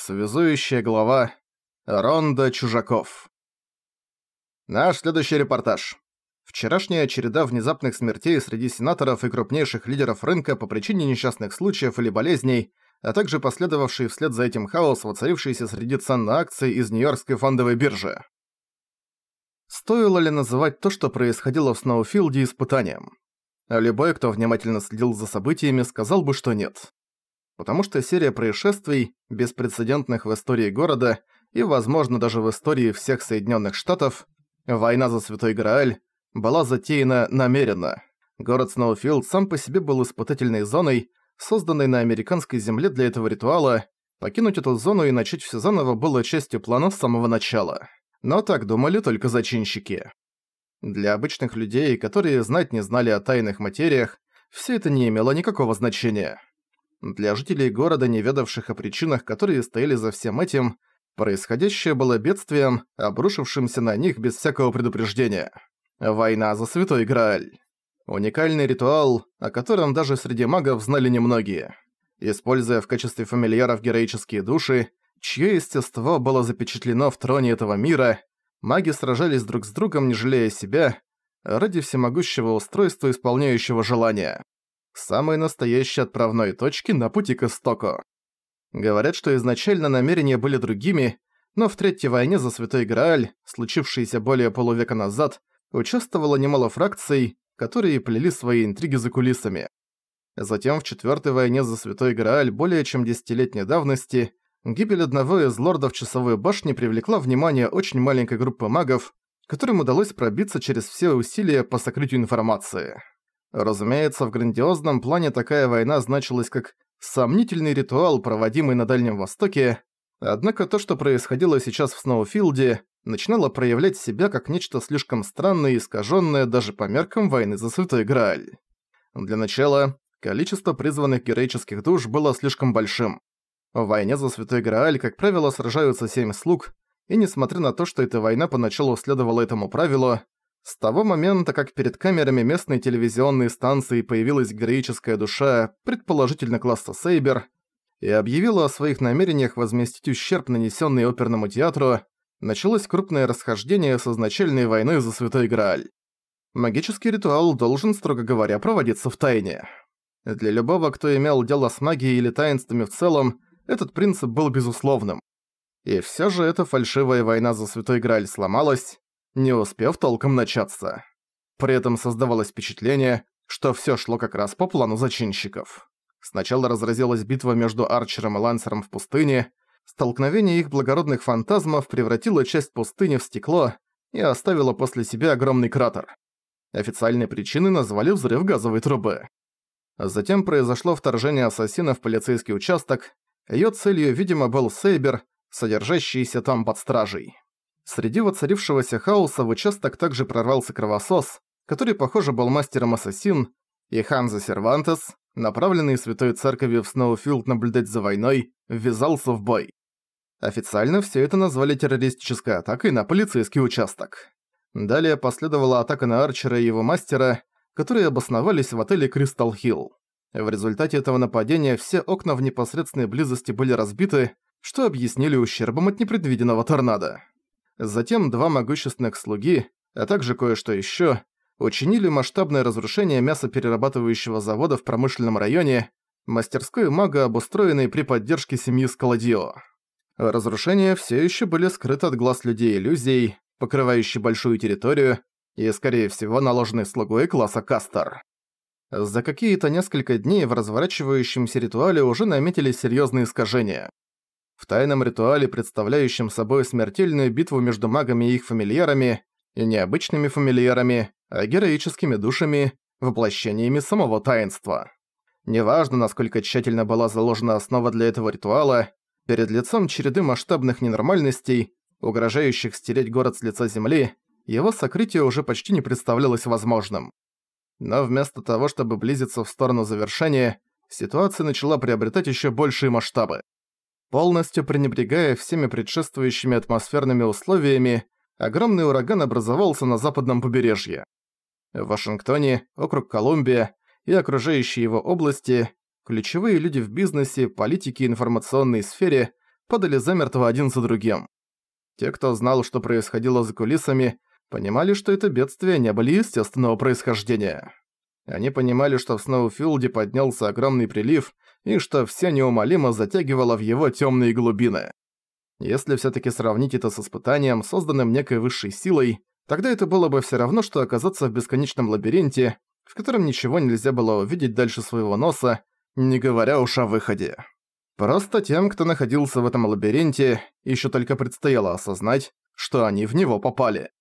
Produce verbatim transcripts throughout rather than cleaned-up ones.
Связующая глава. Ронда чужаков. Наш следующий репортаж. Вчерашняя череда внезапных смертей среди сенаторов и крупнейших лидеров рынка по причине несчастных случаев или болезней, а также последовавший вслед за этим хаос, воцарившийся среди цен на акции из Нью-Йоркской фондовой биржи. Стоило ли называть то, что происходило в Сноуфилде, испытанием? Любой, кто внимательно следил за событиями, сказал бы, что нет. Потому что серия происшествий, беспрецедентных в истории города и, возможно, даже в истории всех Соединенных Штатов, война за Святой Грааль, была затеяна намеренно. Город Сноуфилд сам по себе был испытательной зоной, созданной на американской земле для этого ритуала. Покинуть эту зону и начать все заново было частью плана с самого начала. Но так думали только зачинщики. Для обычных людей, которые знать не знали о тайных материях, все это не имело никакого значения. Для жителей города, не ведавших о причинах, которые стояли за всем этим, происходящее было бедствием, обрушившимся на них без всякого предупреждения. Война за Святой Грааль. Уникальный ритуал, о котором даже среди магов знали немногие. Используя в качестве фамильяров героические души, чье естество было запечатлено в троне этого мира, маги сражались друг с другом, не жалея себя, ради всемогущего устройства, исполняющего желания. Самой настоящей отправной точки на пути к истоку. Говорят, что изначально намерения были другими, но в Третьей войне за Святой Грааль, случившейся более полувека назад, участвовало немало фракций, которые плели свои интриги за кулисами. Затем в Четвёртой войне за Святой Грааль более чем десятилетней давности гибель одного из лордов Часовой башни привлекла внимание очень маленькой группы магов, которым удалось пробиться через все усилия по сокрытию информации. Разумеется, в грандиозном плане такая война значилась как сомнительный ритуал, проводимый на Дальнем Востоке, однако то, что происходило сейчас в Сноуфилде, начинало проявлять себя как нечто слишком странное и искажённое даже по меркам войны за Святой Грааль. Для начала, количество призванных героических душ было слишком большим. В войне за Святой Грааль, как правило, сражаются семь слуг, и несмотря на то, что эта война поначалу следовала этому правилу, с того момента, как перед камерами местной телевизионной станции появилась героическая душа, предположительно класса Сейбер, и объявила о своих намерениях возместить ущерб, нанесенный оперному театру, началось крупное расхождение с изначальной войной за Святой Грааль. Магический ритуал должен, строго говоря, проводиться в тайне. Для любого, кто имел дело с магией или таинствами в целом, этот принцип был безусловным. И всё же эта фальшивая война за Святой Грааль сломалась, не успев толком начаться. При этом создавалось впечатление, что всё шло как раз по плану зачинщиков. Сначала разразилась битва между Арчером и Лансером в пустыне, столкновение их благородных фантазмов превратило часть пустыни в стекло и оставило после себя огромный кратер. Официальной причиной назвали взрыв газовой трубы. Затем произошло вторжение ассасина в полицейский участок, её целью, видимо, был Сейбер, содержащийся там под стражей. Среди воцарившегося хаоса в участок также прорвался Кровосос, который, похоже, был мастером-ассасин, и Ханзо Сервантес, направленный Святой Церковью в Сноуфилд наблюдать за войной, ввязался в бой. Официально всё это назвали террористической атакой на полицейский участок. Далее последовала атака на Арчера и его мастера, которые обосновались в отеле Кристал Хилл. В результате этого нападения все окна в непосредственной близости были разбиты, что объяснили ущербом от непредвиденного торнадо. Затем два могущественных слуги, а также кое-что ещё, учинили масштабное разрушение мясоперерабатывающего завода в промышленном районе, мастерской мага, обустроенной при поддержке семьи Скаладио. Разрушения всё ещё были скрыты от глаз людей иллюзией, покрывающей большую территорию и, скорее всего, наложенной слугой класса Кастер. За какие-то несколько дней в разворачивающемся ритуале уже наметились серьёзные искажения. В тайном ритуале, представляющем собой смертельную битву между магами и их фамильярами, и не обычными фамильярами, а героическими душами, воплощениями самого таинства. Неважно, насколько тщательно была заложена основа для этого ритуала, перед лицом череды масштабных ненормальностей, угрожающих стереть город с лица земли, его сокрытие уже почти не представлялось возможным. Но вместо того, чтобы близиться в сторону завершения, ситуация начала приобретать ещё большие масштабы. Полностью пренебрегая всеми предшествующими атмосферными условиями, огромный ураган образовался на западном побережье. В Вашингтоне, округ Колумбия и окружающие его области ключевые люди в бизнесе, политике и информационной сфере падали замертво один за другим. Те, кто знал, что происходило за кулисами, понимали, что это бедствия не были естественного происхождения. Они понимали, что в Сноуфилде поднялся огромный прилив, и что все неумолимо затягивало в его темные глубины. Если всё-таки сравнить это с испытанием, созданным некой высшей силой, тогда это было бы всё равно, что оказаться в бесконечном лабиринте, в котором ничего нельзя было увидеть дальше своего носа, не говоря уж о выходе. Просто тем, кто находился в этом лабиринте, ещё только предстояло осознать, что они в него попали.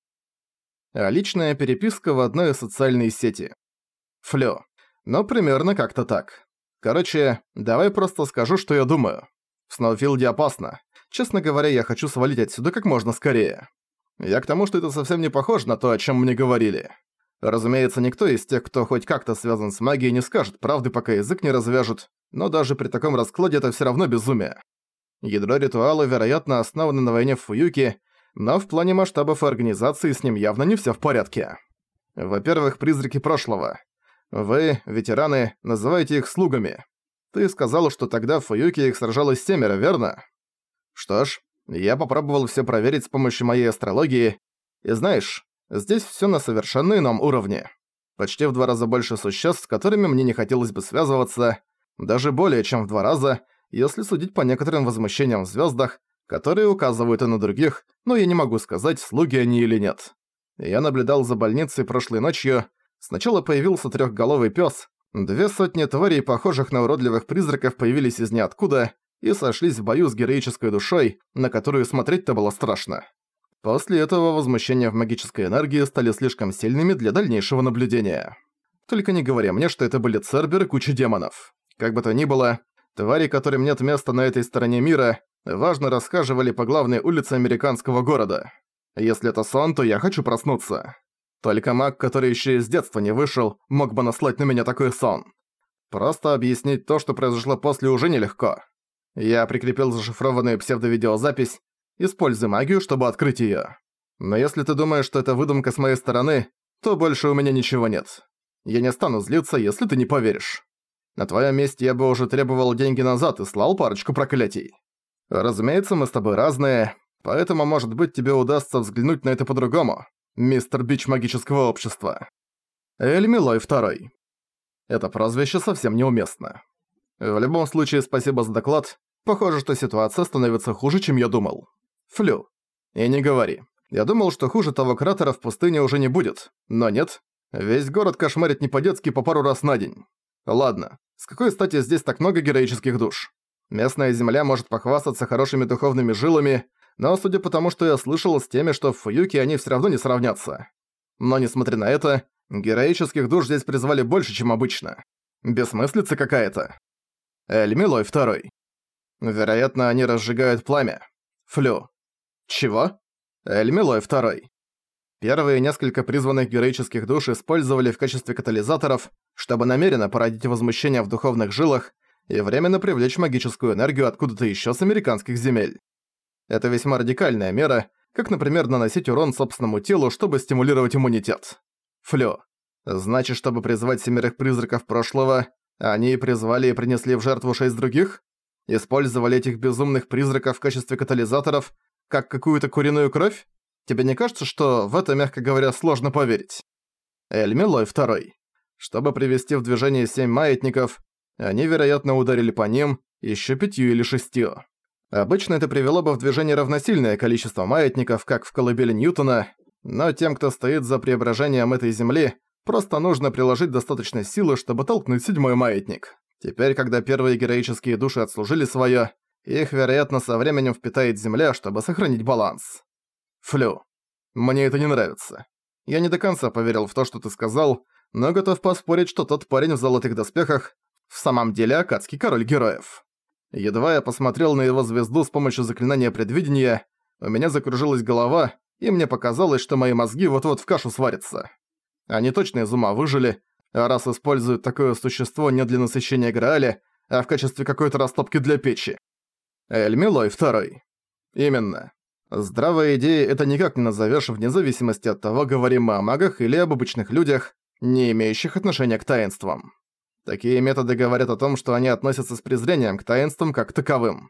А личная переписка в одной из социальной сети. Флё. Ну, примерно как-то так. Короче, давай просто скажу, что я думаю. В Сноуфилде опасно. Честно говоря, я хочу свалить отсюда как можно скорее. Я к тому, что это совсем не похоже на то, о чем мне говорили. Разумеется, никто из тех, кто хоть как-то связан с магией, не скажет правды, пока язык не развяжут, но даже при таком раскладе это всё равно безумие. Ядро ритуала, вероятно, основано на войне в Фуюке, но в плане масштабов и организации с ним явно не всё в порядке. Во-первых, призраки прошлого. Вы, ветераны, называете их слугами. Ты сказал, что тогда в Фуюке их сражалось семеро, верно? Что ж, я попробовал всё проверить с помощью моей астрологии, и знаешь, здесь всё на совершенно ином уровне. Почти в два раза больше существ, с которыми мне не хотелось бы связываться, даже более чем в два раза, если судить по некоторым возмущениям в звёздах, которые указывают и на других, но я не могу сказать, слуги они или нет. Я наблюдал за больницей прошлой ночью. Сначала появился трёхголовый пёс, две сотни тварей, похожих на уродливых призраков, появились из ниоткуда и сошлись в бою с героической душой, на которую смотреть-то было страшно. После этого возмущения в магической энергии стали слишком сильными для дальнейшего наблюдения. Только не говори мне, что это были Цербер и куча демонов. Как бы то ни было, твари, которым нет места на этой стороне мира, важно расхаживали по главной улице американского города. Если это сон, то я хочу проснуться. Только маг, который ещё из детства не вышел, мог бы наслать на меня такой сон. Просто объяснить то, что произошло после, уже нелегко. Я прикрепил зашифрованную псевдовидеозапись, используй магию, чтобы открыть её. Но если ты думаешь, что это выдумка с моей стороны, то больше у меня ничего нет. Я не стану злиться, если ты не поверишь. На твоём месте я бы уже требовал деньги назад и слал парочку проклятий. Разумеется, мы с тобой разные, поэтому, может быть, тебе удастся взглянуть на это по-другому, мистер Бич магического общества. Эль Милой второй. Это прозвище совсем неуместно. В любом случае, спасибо за доклад. Похоже, что ситуация становится хуже, чем я думал. Флю. И не говори. Я думал, что хуже того кратера в пустыне уже не будет. Но нет. Весь город кошмарит не по-детски по пару раз на день. Ладно. С какой стати здесь так много героических душ? Местная земля может похвастаться хорошими духовными жилами, но судя по тому, что я слышал, с теми, что в Фуюке, они всё равно не сравнятся. Но несмотря на это, героических душ здесь призвали больше, чем обычно. Бессмыслица какая-то. Эль Милой второй. Вероятно, они разжигают пламя. Флю. Чего? Эль Милой второй. Первые несколько призванных героических душ использовали в качестве катализаторов, чтобы намеренно породить возмущение в духовных жилах и временно привлечь магическую энергию откуда-то ещё с американских земель. Это весьма радикальная мера, как, например, наносить урон собственному телу, чтобы стимулировать иммунитет. Флю. Значит, чтобы призвать семерых призраков прошлого, они призвали и принесли в жертву шесть других? Использовали этих безумных призраков в качестве катализаторов, как какую-то куриную кровь? Тебе не кажется, что в это, мягко говоря, сложно поверить? Эль Милой второй. Чтобы привести в движение семь маятников, они, вероятно, ударили по ним ещё пятью или шестью. Обычно это привело бы в движение равносильное количество маятников, как в колыбели Ньютона, но тем, кто стоит за преображением этой Земли, просто нужно приложить достаточно силы, чтобы толкнуть седьмой маятник. Теперь, когда первые героические души отслужили своё, их, вероятно, со временем впитает Земля, чтобы сохранить баланс. Флю. Мне это не нравится. Я не до конца поверил в то, что ты сказал, но готов поспорить, что тот парень в золотых доспехах в самом деле акадский король героев. Едва я посмотрел на его звезду с помощью заклинания предвидения, у меня закружилась голова, и мне показалось, что мои мозги вот-вот в кашу сварятся. Они точно из ума выжили, а раз используют такое существо не для насыщения Грааля, а в качестве какой-то растопки для печи. Эль Милой второй. Именно. Здравая идея это никак не назовешь вне зависимости от того, говорим мы о магах или об обычных людях, не имеющих отношения к таинствам. Такие методы говорят о том, что они относятся с презрением к таинствам как к таковым.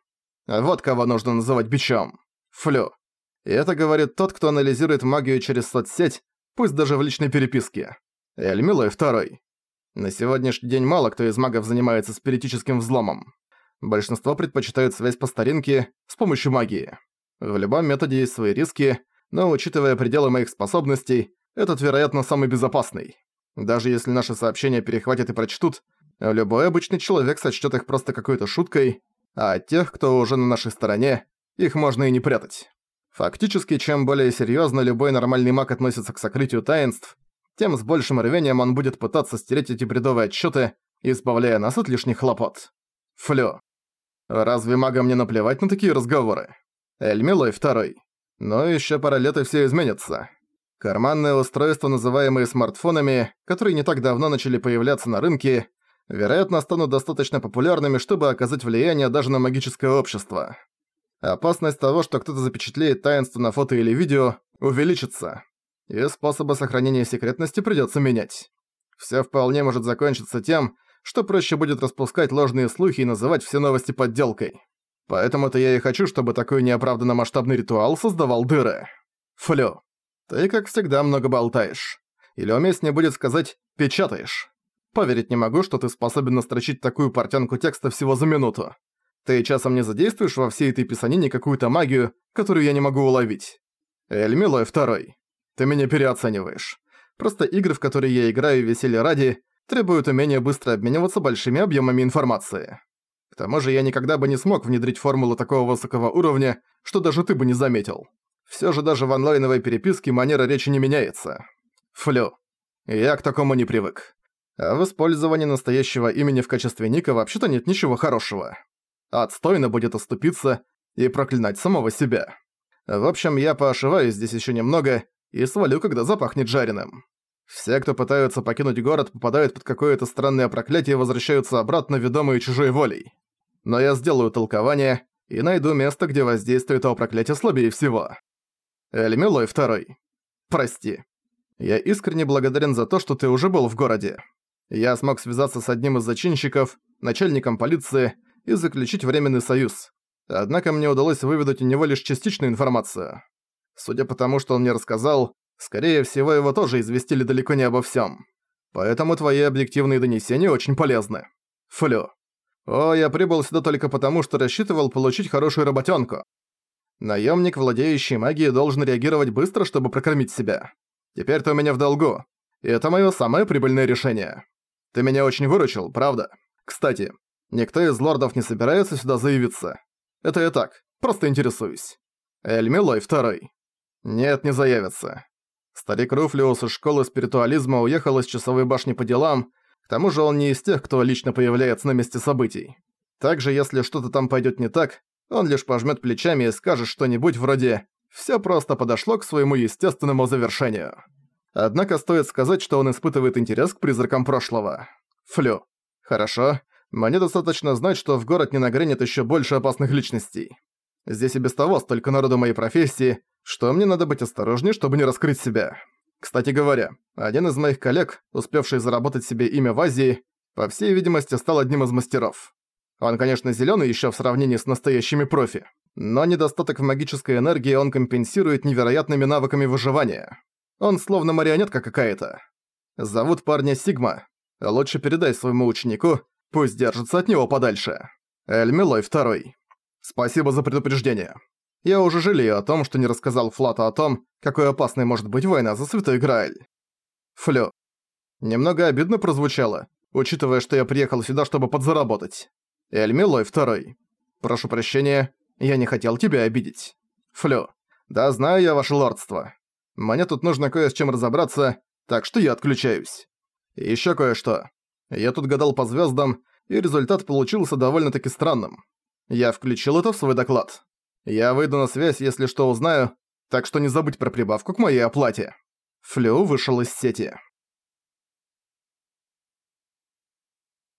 Вот кого нужно называть бичом. Флю. И это говорит тот, кто анализирует магию через соцсеть, пусть даже в личной переписке. Эльмилой второй. На сегодняшний день мало кто из магов занимается спиритическим взломом. Большинство предпочитают связь по старинке с помощью магии. В любом методе есть свои риски, но учитывая пределы моих способностей, этот, вероятно, самый безопасный. Даже если наши сообщения перехватят и прочтут, любой обычный человек сочтёт их просто какой-то шуткой, а от тех, кто уже на нашей стороне, их можно и не прятать. Фактически, чем более серьёзно любой нормальный маг относится к сокрытию таинств, тем с большим рвением он будет пытаться стереть эти бредовые отчёты, избавляя нас от лишних хлопот. Флю. Разве магам не наплевать на такие разговоры? Эльмилой второй. Но ещё пара лет и всё изменится. Карманные устройства, называемые смартфонами, которые не так давно начали появляться на рынке, вероятно, станут достаточно популярными, чтобы оказать влияние даже на магическое общество. Опасность того, что кто-то запечатлеет таинство на фото или видео, увеличится. И способы сохранения секретности придётся менять. Всё вполне может закончиться тем, что проще будет распускать ложные слухи и называть все новости подделкой. Поэтому-то я и хочу, чтобы такой неоправданно масштабный ритуал создавал дыры. Флю. Ты, как всегда, много болтаешь. Или уместнее будет сказать «печатаешь». Поверить не могу, что ты способен настрочить такую портянку текста всего за минуту. Ты часом не задействуешь во всей этой писанине какую-то магию, которую я не могу уловить. Эльмилой второй. Ты меня переоцениваешь. Просто игры, в которые я играю веселье ради, требуют умения быстро обмениваться большими объемами информации. К тому же я никогда бы не смог внедрить формулу такого высокого уровня, что даже ты бы не заметил. Всё же даже в онлайновой переписке манера речи не меняется. Флю. Я к такому не привык. А в использовании настоящего имени в качестве ника вообще-то нет ничего хорошего. Отстойно будет оступиться и проклинать самого себя. В общем, я поошиваюсь здесь ещё немного и свалю, когда запахнет жареным. Все, кто пытаются покинуть город, попадают под какое-то странное проклятие и возвращаются обратно, ведомые чужой волей. Но я сделаю толкование и найду место, где воздействие этого проклятия слабее всего. Эльмилой второй. Прости. Я искренне благодарен за то, что ты уже был в городе. Я смог связаться с одним из зачинщиков, начальником полиции, и заключить временный союз. Однако мне удалось выведать у него лишь частичную информацию. Судя по тому, что он мне рассказал, скорее всего, его тоже известили далеко не обо всем. Поэтому твои объективные донесения очень полезны. Флю. О, я прибыл сюда только потому, что рассчитывал получить хорошую работёнку. Наемник, владеющий магией, должен реагировать быстро, чтобы прокормить себя. Теперь ты у меня в долгу. И это моё самое прибыльное решение. Ты меня очень выручил, правда? Кстати, никто из лордов не собирается сюда заявиться. Это я так, просто интересуюсь. Эльмилой второй. Нет, не заявится. Старик Руфлиус из школы спиритуализма уехал из часовой башни по делам, к тому же он не из тех, кто лично появляется на месте событий. Также, если что-то там пойдёт не так, он лишь пожмёт плечами и скажет что-нибудь вроде «всё просто подошло к своему естественному завершению». Однако стоит сказать, что он испытывает интерес к призракам прошлого. Флю. Хорошо. Мне достаточно знать, что в город не нагрянет ещё больше опасных личностей. Здесь и без того столько народу моей профессии, что мне надо быть осторожнее, чтобы не раскрыть себя. Кстати говоря, один из моих коллег, успевший заработать себе имя в Азии, по всей видимости, стал одним из мастеров. Он, конечно, зелёный ещё в сравнении с настоящими профи, но недостаток в магической энергии он компенсирует невероятными навыками выживания. Он словно марионетка какая-то. Зовут парня Сигма. Лучше передай своему ученику, пусть держится от него подальше. Эльмилой второй. Спасибо за предупреждение. Я уже жалею о том, что не рассказал Флату о том, какой опасной может быть война за Святой Грааль. Флю. Немного обидно прозвучало, учитывая, что я приехал сюда, чтобы подзаработать. Эльмилой второй. Прошу прощения, я не хотел тебя обидеть. Флю. Да, знаю я ваше лордство. Мне тут нужно кое с чем разобраться, так что я отключаюсь. И ещё кое-что. Я тут гадал по звёздам, и результат получился довольно-таки странным. Я включил это в свой доклад. Я выйду на связь, если что узнаю, так что не забудь про прибавку к моей оплате. Флю вышел из сети.